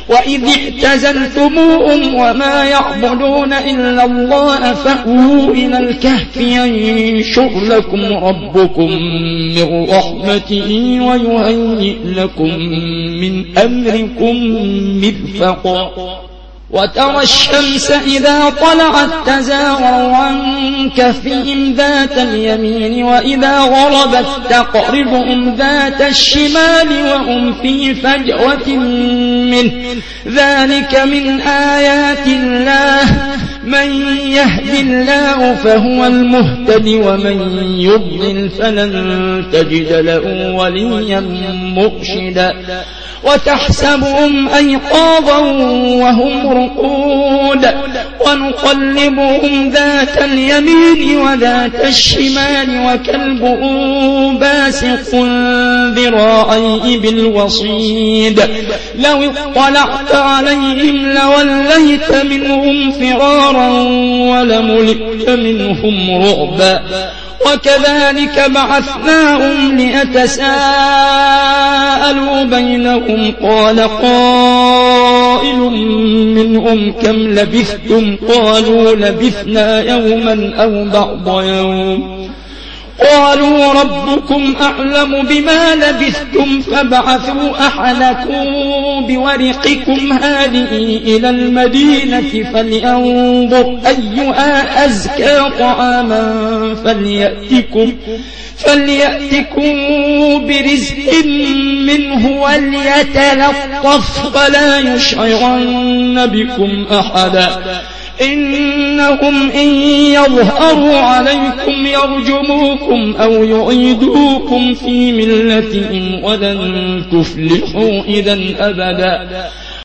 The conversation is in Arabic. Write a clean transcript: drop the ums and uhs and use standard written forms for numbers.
وإذ اعتزلتموهم وما يعبدون إلا الله فأووا إلى الكهف ينشر لكم ربكم من رحمته ويهيئ لكم من أمركم مرفقا وترى الشمس إذا طلعت تزاور عن كهفهم ذات اليمين وإذا غربت تقرضهم ذات الشمال وهم في فجوة منه ذلك من آيات الله من يهد الله فهو المهتد ومن يضلل فلن تجد له وليا مرشدا وتحسبهم أيقاظا وهم رقود ونقلبهم ذات اليمين وذات الشمال وكلبهم باسق ذراعيه بالوصيد لو اطلعت عليهم لوليت منهم فرارا ولملئت منهم رعبا وكذلك بعثناهم ليتساءلوا بينهم قال قائل منهم كم لبثتم قالوا لبثنا يوما أو بعض يوم قالوا ربكم أعلم بما لبثتم فابعثوا أحدكم بورقكم هذه إلى المدينة فلينظر أيها أزكى طعاما فليأتكم برزق منه وليتلطف فلا يشعرن بكم أحدا إنهم إن يظهروا عليكم يرجموكم أو يعيدوكم في ملتهم ولن تفلحوا إذا أبدا